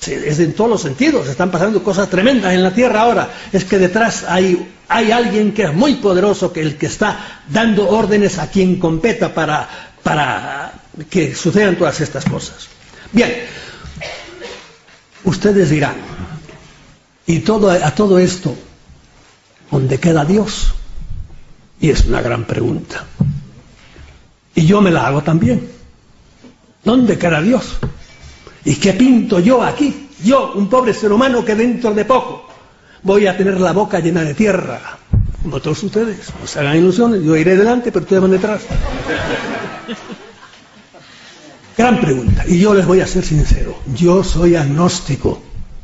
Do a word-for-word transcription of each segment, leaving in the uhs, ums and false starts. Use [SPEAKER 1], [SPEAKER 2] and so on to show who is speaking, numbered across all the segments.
[SPEAKER 1] Es en todos los sentidos, están pasando cosas tremendas en la tierra ahora. Es que detrás hay, hay alguien que es muy poderoso, que el que está dando órdenes a quien competa para, para que sucedan todas estas cosas. Bien, ustedes dirán, y todo, a todo esto, ¿dónde queda Dios? Y es una gran pregunta. Y yo me la hago también. ¿Dónde queda Dios? ¿Y qué pinto yo aquí? Yo, un pobre ser humano que dentro de poco voy a tener la boca llena de tierra. Como todos ustedes, no se hagan ilusiones, yo iré delante, pero ustedes van detrás. Gran pregunta, y yo les voy a ser sincero, yo soy agnóstico.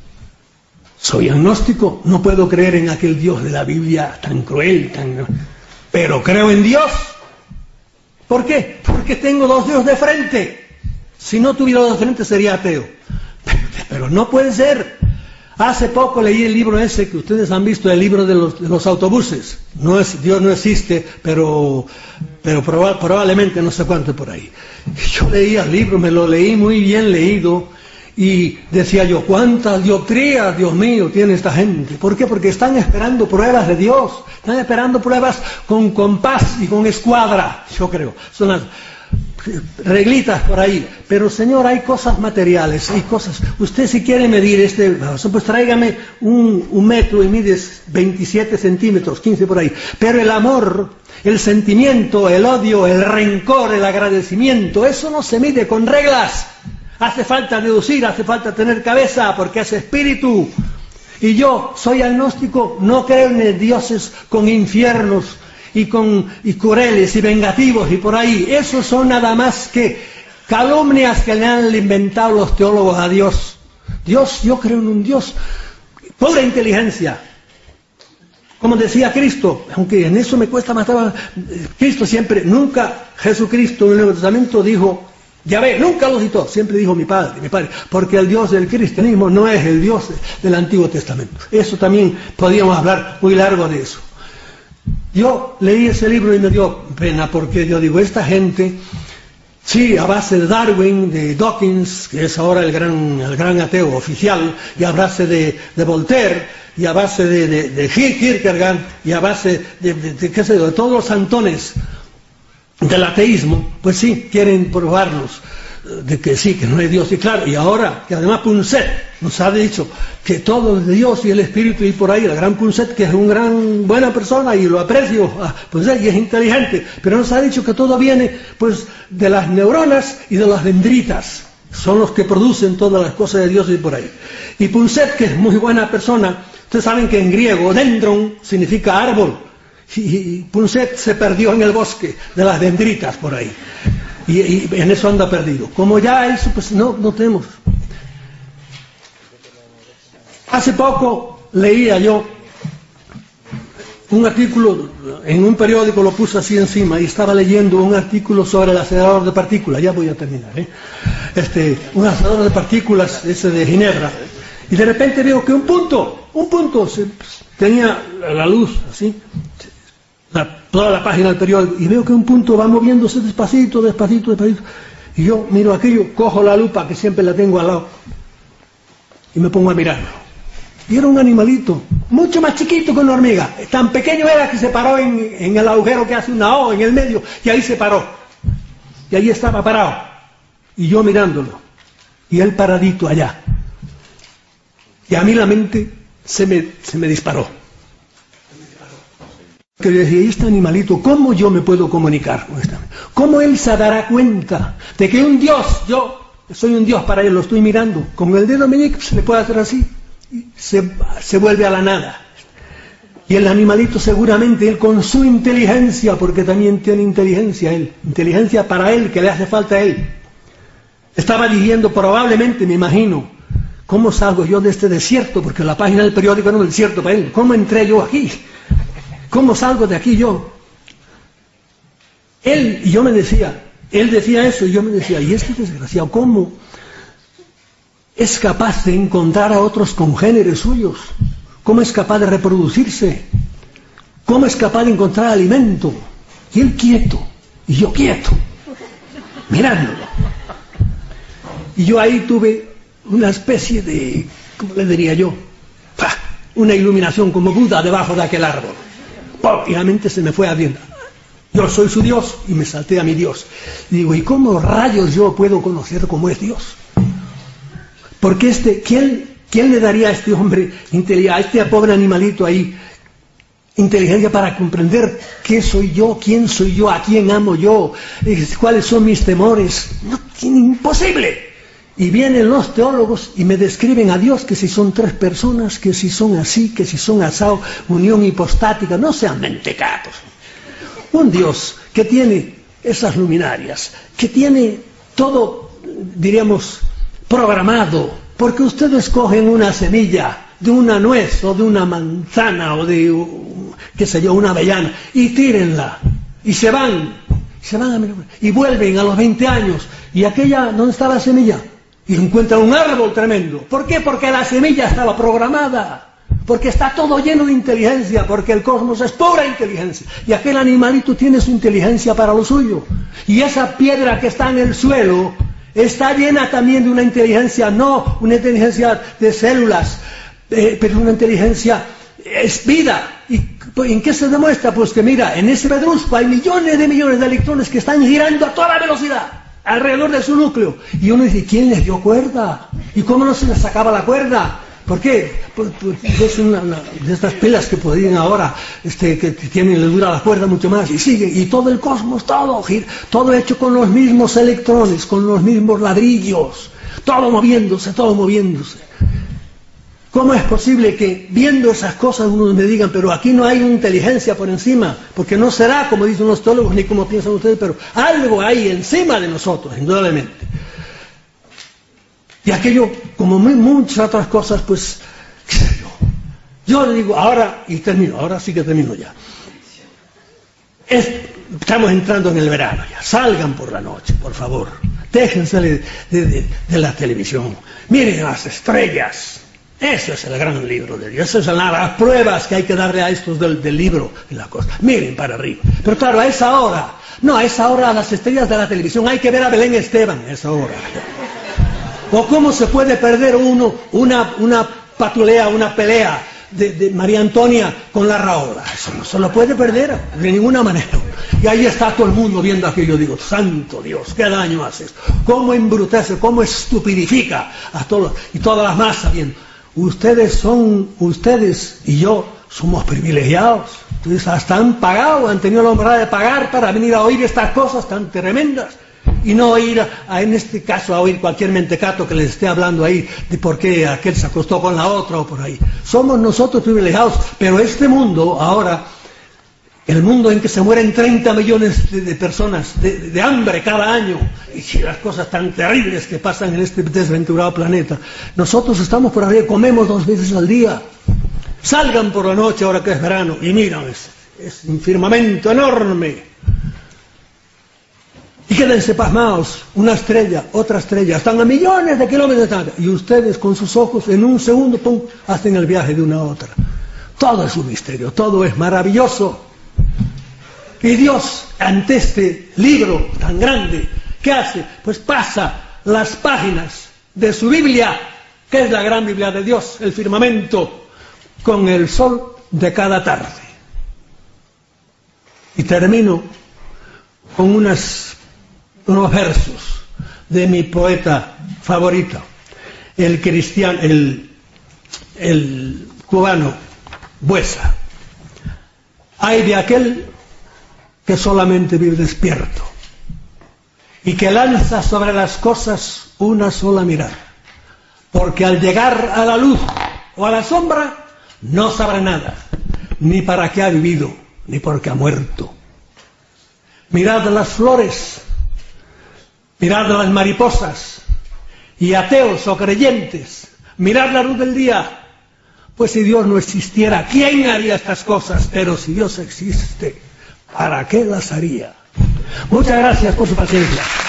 [SPEAKER 1] Soy agnóstico, no puedo creer en aquel Dios de la Biblia tan cruel, tan... pero creo en Dios. ¿Por qué? Porque tengo dos Dios de frente. Si no tuviera dos de frente sería ateo. Pero, pero no puede ser. Hace poco leí el libro ese que ustedes han visto, el libro de los, de los autobuses. No es, Dios no existe, pero, pero proba, probablemente no sé cuánto por ahí. Yo leía el libro, me lo leí muy bien leído, y decía yo, ¿cuántas dioptrías, Dios mío, tiene esta gente? ¿Por qué? Porque están esperando pruebas de Dios, están esperando pruebas con compás y con escuadra, yo creo. Son las reglitas por ahí, pero Señor, hay cosas materiales, hay cosas. Usted si quiere medir este, pues tráigame un, un metro y mides veintisiete centímetros, quince por ahí, pero el amor, el sentimiento, el odio, el rencor, el agradecimiento, eso no se mide con reglas. Hace falta deducir, hace falta tener cabeza, porque es espíritu. Y yo soy agnóstico, no creo en dioses con infiernos y con y crueles y vengativos y por ahí. Esos son nada más que calumnias que le han inventado los teólogos a Dios. Dios, yo creo en un Dios, pobre inteligencia. Como decía Cristo, aunque en eso me cuesta matar, Cristo siempre, nunca Jesucristo en el Nuevo Testamento dijo, ya ve, nunca lo citó, siempre dijo mi padre, mi padre, porque el Dios del cristianismo no es el Dios del Antiguo Testamento. Eso también podríamos hablar muy largo de eso. Yo leí ese libro y me dio pena, porque yo digo, esta gente, sí, a base de Darwin, de Dawkins, que es ahora el gran, el gran ateo oficial, y a base de, de Voltaire, y a base de, de, de Kierkegaard, y a base de, de, de, qué sé yo, de todos los santones del ateísmo, pues sí, quieren probarnos de que sí, que no hay Dios. Y claro, y ahora, que además Punset nos ha dicho que todo es Dios y el Espíritu, y por ahí, el gran Punset, que es una gran buena persona, y lo aprecio, pues y es inteligente, pero nos ha dicho que todo viene, pues, de las neuronas y de las dendritas, son los que producen todas las cosas de Dios y por ahí. Y Punset, que es muy buena persona, ustedes saben que en griego, dendron significa árbol, y Punset se perdió en el bosque de las dendritas por ahí, y, y en eso anda perdido. Como ya eso, pues no, no tenemos. Hace poco leía yo un artículo, en un periódico lo puse así encima, y estaba leyendo un artículo sobre el acelerador de partículas, ya voy a terminar, ¿eh? este, un acelerador de partículas, ese de Ginebra, y de repente veo que un punto, un punto, se, tenía la luz así, La, toda la página del periódico, y veo que un punto va moviéndose despacito, despacito, despacito, y yo miro aquello, cojo la lupa que siempre la tengo al lado y me pongo a mirarlo, y era un animalito mucho más chiquito que una hormiga, tan pequeño era que se paró en, en el agujero que hace una O en el medio, y ahí se paró, y ahí estaba parado, y yo mirándolo, y él paradito allá, y a mí la mente se me, se me disparó. Que yo decía, este animalito, ¿cómo yo me puedo comunicar con esta? ¿Cómo él se dará cuenta de que un Dios, yo soy un Dios para él, lo estoy mirando, con el dedo meñique se le puede hacer así, y se, se vuelve a la nada? Y el animalito seguramente, él con su inteligencia, porque también tiene inteligencia él, inteligencia para él, que le hace falta a él, estaba diciendo probablemente, me imagino, ¿cómo salgo yo de este desierto? Porque la página del periódico era un desierto para él, ¿cómo entré yo aquí? ¿Cómo salgo de aquí yo? Él, y yo me decía, él decía eso, y yo me decía, y este desgraciado, ¿cómo es capaz de encontrar a otros congéneres suyos? ¿Cómo es capaz de reproducirse? ¿Cómo es capaz de encontrar alimento? Y él quieto, y yo quieto, mirándolo. Y yo ahí tuve una especie de, ¿cómo le diría yo? ¡Pah! Una iluminación como Buda debajo de aquel árbol. ¡Pum! Y la mente se me fue abriendo. Yo soy su Dios y me salté a mi Dios. Digo, ¿y cómo rayos yo puedo conocer cómo es Dios? Porque este, ¿quién, quién le daría a este hombre, a este pobre animalito ahí, inteligencia para comprender qué soy yo, quién soy yo, a quién amo yo, cuáles son mis temores? No, imposible. Y vienen los teólogos y me describen a Dios que si son tres personas, que si son así, que si son asado, unión hipostática, no sean mentecatos. Un Dios que tiene esas luminarias, que tiene todo, diríamos, programado, porque ustedes cogen una semilla de una nuez o de una manzana o de, qué sé yo, una avellana y tírenla y se van, se van a, y vuelven a los veinte años y aquella, ¿dónde está la semilla? Y encuentran un árbol tremendo. ¿Por qué? Porque la semilla estaba programada. Porque está todo lleno de inteligencia, porque el cosmos es pura inteligencia. Y aquel animalito tiene su inteligencia para lo suyo. Y esa piedra que está en el suelo está llena también de una inteligencia, no una inteligencia de células, eh, pero una inteligencia, es vida. ¿Y en qué se demuestra? Pues que mira, en ese pedrusco hay millones de millones de electrones que están girando a toda velocidad alrededor de su núcleo. Y uno dice, ¿quién les dio cuerda? ¿Y cómo no se les sacaba la cuerda? ¿Por qué? Pues, pues es una, una de estas pilas que podrían ahora, este, que tienen, le dura la cuerda mucho más, y sigue, y todo el cosmos, todo, todo hecho con los mismos electrones, con los mismos ladrillos, todo moviéndose, todo moviéndose. ¿Cómo es posible que viendo esas cosas uno me digan, pero aquí no hay inteligencia por encima? Porque no será, como dicen los teólogos, ni como piensan ustedes, pero algo hay encima de nosotros, indudablemente. Y aquello, como muchas otras cosas, pues, qué sé yo. Yo le digo, ahora, y termino, ahora sí que termino ya. Es, estamos entrando en el verano ya. Salgan por la noche, por favor. Déjense de, de, de, de la televisión. Miren las estrellas. Ese es el gran libro de Dios. Esas son las pruebas que hay que darle a estos del, del libro de la cosa. Miren para arriba. Pero claro, a esa hora, no, a esa hora a las estrellas de la televisión hay que ver a Belén Esteban, a esa hora. O cómo se puede perder uno una, una patulea, una pelea de, de María Antonia con la Raola. Eso no se lo puede perder de ninguna manera. Y ahí está todo el mundo viendo aquello. Digo, santo Dios, qué daño hace esto. Cómo embrutece, cómo estupidifica a todos y todas las masas viendo. Ustedes son, ustedes y yo somos privilegiados. Ustedes hasta han pagado, han tenido la honra de pagar para venir a oír estas cosas tan tremendas. Y no ir, a, en este caso, a oír cualquier mentecato que les esté hablando ahí de por qué aquel se acostó con la otra o por ahí. Somos nosotros privilegiados, pero este mundo, ahora, el mundo en que se mueren treinta millones de, de personas de, de hambre cada año, y las cosas tan terribles que pasan en este desventurado planeta, nosotros estamos por arriba, comemos dos veces al día. Salgan por la noche ahora que es verano, y miran, es, es un firmamento enorme. Y quédense pasmados, una estrella, otra estrella, están a millones de kilómetros de distancia. Y ustedes con sus ojos en un segundo, pum, hacen el viaje de una a otra. Todo es un misterio, todo es maravilloso. Y Dios, ante este libro tan grande, ¿qué hace? Pues pasa las páginas de su Biblia, que es la gran Biblia de Dios, el firmamento, con el sol de cada tarde. Y termino con unas... unos versos de mi poeta favorito, el cristiano, el, el cubano Buesa. Ay de aquel que solamente vive despierto y que lanza sobre las cosas una sola mirada, porque al llegar a la luz o a la sombra no sabrá nada, ni para qué ha vivido, ni por qué ha muerto. Mirad las flores, mirad las mariposas, y ateos o creyentes, mirad la luz del día, pues si Dios no existiera, ¿quién haría estas cosas? Pero si Dios existe, ¿para qué las haría? Muchas gracias por su paciencia.